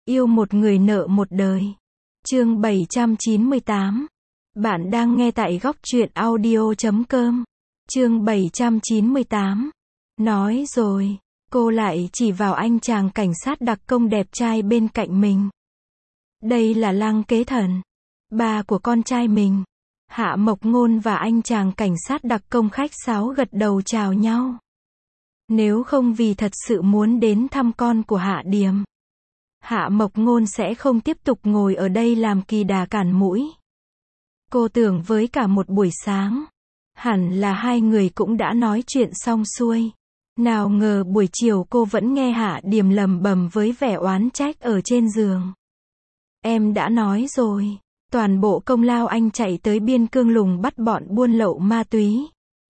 Yêu một người nợ một đời. Chương 798. Bạn đang nghe tại góc truyện audio.com. Chương 798. Nói rồi, cô lại chỉ vào anh chàng cảnh sát đặc công đẹp trai bên cạnh mình. Đây là Lăng Kế Thần, ba của con trai mình. Hạ Mộc Ngôn và anh chàng cảnh sát đặc công khách sáo gật đầu chào nhau. Nếu không vì thật sự muốn đến thăm con của Hạ Điềm, Hạ Mộc Ngôn sẽ không tiếp tục ngồi ở đây làm kỳ đà cản mũi. Cô tưởng với cả một buổi sáng, hẳn là hai người cũng đã nói chuyện xong xuôi. Nào ngờ buổi chiều cô vẫn nghe Hạ Điềm lầm bầm với vẻ oán trách ở trên giường. Em đã nói rồi, toàn bộ công lao anh chạy tới biên cương lùng bắt bọn buôn lậu ma túy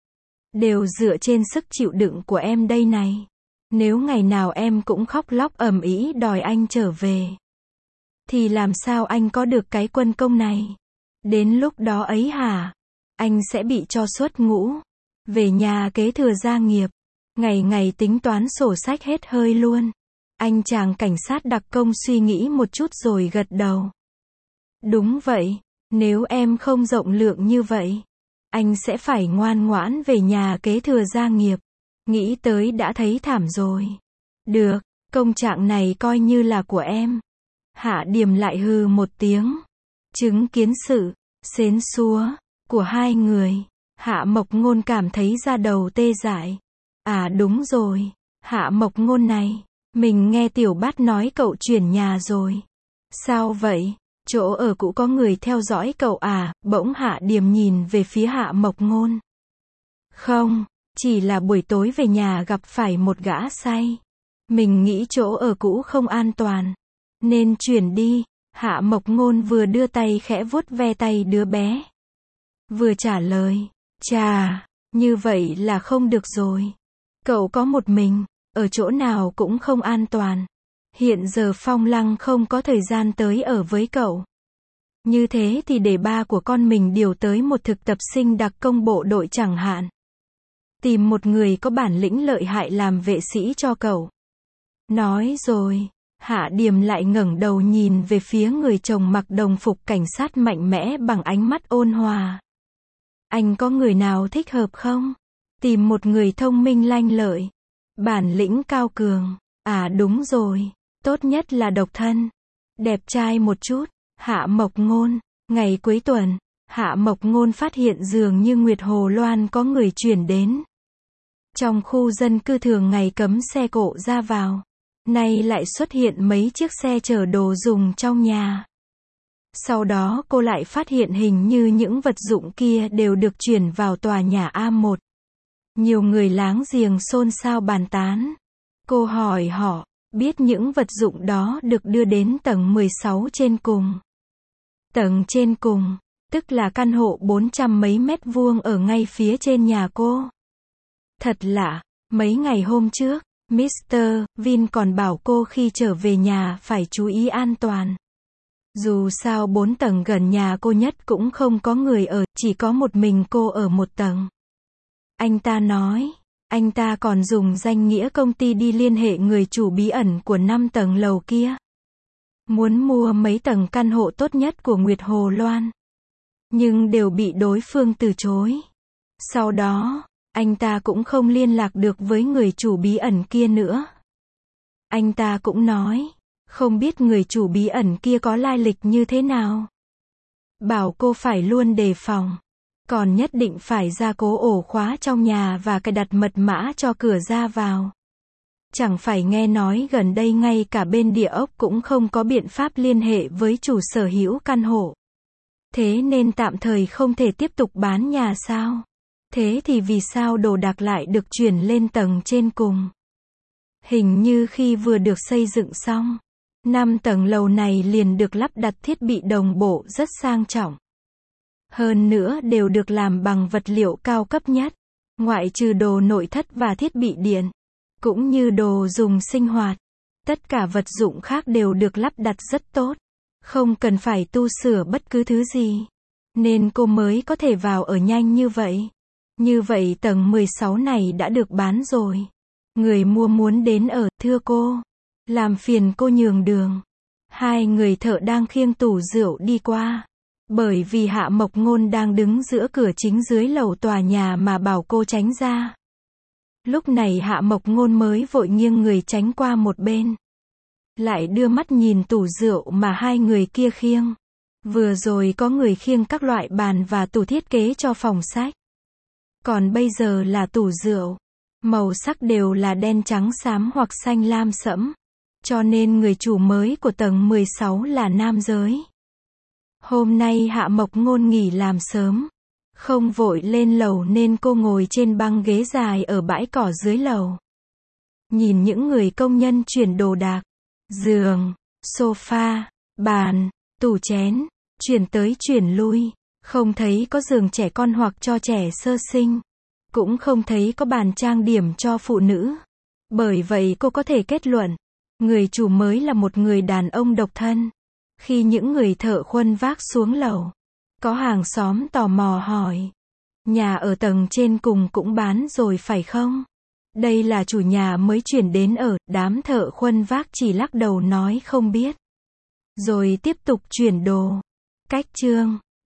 đều dựa trên sức chịu đựng của em đây này. Nếu ngày nào em cũng khóc lóc ầm ĩ đòi anh trở về, thì làm sao anh có được cái quân công này? Đến lúc đó ấy hả? Anh sẽ bị cho xuất ngũ, về nhà kế thừa gia nghiệp, ngày ngày tính toán sổ sách hết hơi luôn. Anh chàng cảnh sát đặc công suy nghĩ một chút rồi gật đầu. Đúng vậy, nếu em không rộng lượng như vậy, anh sẽ phải ngoan ngoãn về nhà kế thừa gia nghiệp. Nghĩ tới đã thấy thảm rồi. Được, công trạng này coi như là của em. Hạ Điềm lại hừ một tiếng. Chứng kiến sự xến xúa của hai người, Hạ Mộc Ngôn cảm thấy da đầu tê dại. À đúng rồi, Hạ Mộc Ngôn này, mình nghe Tiểu Bát nói cậu chuyển nhà rồi. Sao vậy? Chỗ ở cũ có người theo dõi cậu à? Bỗng Hạ Điềm nhìn về phía Hạ Mộc Ngôn. Không, chỉ là buổi tối về nhà gặp phải một gã say. Mình nghĩ chỗ ở cũ không an toàn, nên chuyển đi. Hạ Mộc Ngôn vừa đưa tay khẽ vuốt ve tay đứa bé, vừa trả lời. Chà, như vậy là không được rồi. Cậu có một mình, ở chỗ nào cũng không an toàn. Hiện giờ Phong Lăng không có thời gian tới ở với cậu. Như thế thì để ba của con mình điều tới một thực tập sinh đặc công bộ đội chẳng hạn. Tìm một người có bản lĩnh lợi hại làm vệ sĩ cho cậu. Nói rồi, Hạ Điềm lại ngẩng đầu nhìn về phía người chồng mặc đồng phục cảnh sát mạnh mẽ bằng ánh mắt ôn hòa. Anh có người nào thích hợp không? Tìm một người thông minh lanh lợi, bản lĩnh cao cường. À đúng rồi, tốt nhất là độc thân, đẹp trai một chút. Hạ Mộc Ngôn. Ngày cuối tuần, Hạ Mộc Ngôn phát hiện dường như Nguyệt Hồ Loan có người chuyển đến. Trong khu dân cư thường ngày cấm xe cộ ra vào, nay lại xuất hiện mấy chiếc xe chở đồ dùng trong nhà. Sau đó cô lại phát hiện hình như những vật dụng kia đều được chuyển vào tòa nhà A1. Nhiều người láng giềng xôn xao bàn tán. Cô hỏi họ, biết những vật dụng đó được đưa đến tầng 16 trên cùng. Tầng trên cùng, tức là căn hộ 400 mấy mét vuông ở ngay phía trên nhà cô. Thật lạ, mấy ngày hôm trước, Mr. Vin còn bảo cô khi trở về nhà phải chú ý an toàn. Dù sao 4 tầng gần nhà cô nhất cũng không có người ở, chỉ có một mình cô ở một tầng. Anh ta nói, anh ta còn dùng danh nghĩa công ty đi liên hệ người chủ bí ẩn của 5 tầng lầu kia. Muốn mua mấy tầng căn hộ tốt nhất của Nguyệt Hồ Loan. Nhưng đều bị đối phương từ chối. Sau đó, anh ta cũng không liên lạc được với người chủ bí ẩn kia nữa. Anh ta cũng nói, không biết người chủ bí ẩn kia có lai lịch như thế nào. Bảo cô phải luôn đề phòng. Còn nhất định phải gia cố ổ khóa trong nhà và cài đặt mật mã cho cửa ra vào. Chẳng phải nghe nói gần đây ngay cả bên địa ốc cũng không có biện pháp liên hệ với chủ sở hữu căn hộ. Thế nên tạm thời không thể tiếp tục bán nhà sao? Thế thì vì sao đồ đạc lại được chuyển lên tầng trên cùng? Hình như khi vừa được xây dựng xong, 5 tầng lầu này liền được lắp đặt thiết bị đồng bộ rất sang trọng. Hơn nữa đều được làm bằng vật liệu cao cấp nhất, ngoại trừ đồ nội thất và thiết bị điện, cũng như đồ dùng sinh hoạt. Tất cả vật dụng khác đều được lắp đặt rất tốt, không cần phải tu sửa bất cứ thứ gì. Nên cô mới có thể vào ở nhanh như vậy. Như vậy tầng 16 này đã được bán rồi. Người mua muốn đến ở, thưa cô. Làm phiền cô nhường đường. Hai người thợ đang khiêng tủ rượu đi qua. Bởi vì Hạ Mộc Ngôn đang đứng giữa cửa chính dưới lầu tòa nhà mà bảo cô tránh ra. Lúc này Hạ Mộc Ngôn mới vội nghiêng người tránh qua một bên. Lại đưa mắt nhìn tủ rượu mà hai người kia khiêng. Vừa rồi có người khiêng các loại bàn và tủ thiết kế cho phòng sách. Còn bây giờ là tủ rượu. Màu sắc đều là đen trắng xám hoặc xanh lam sẫm. Cho nên người chủ mới của tầng 16 là nam giới. Hôm nay Hạ Mộc Ngôn nghỉ làm sớm. Không vội lên lầu nên cô ngồi trên băng ghế dài ở bãi cỏ dưới lầu. Nhìn những người công nhân chuyển đồ đạc. Giường, sofa, bàn, tủ chén, chuyển tới chuyển lui. Không thấy có giường trẻ con hoặc cho trẻ sơ sinh. Cũng không thấy có bàn trang điểm cho phụ nữ. Bởi vậy cô có thể kết luận, người chủ mới là một người đàn ông độc thân. Khi những người thợ khuân vác xuống lầu, có hàng xóm tò mò hỏi, nhà ở tầng trên cùng cũng bán rồi phải không? Đây là chủ nhà mới chuyển đến ở, đám thợ khuân vác chỉ lắc đầu nói không biết. Rồi tiếp tục chuyển đồ. Cách chương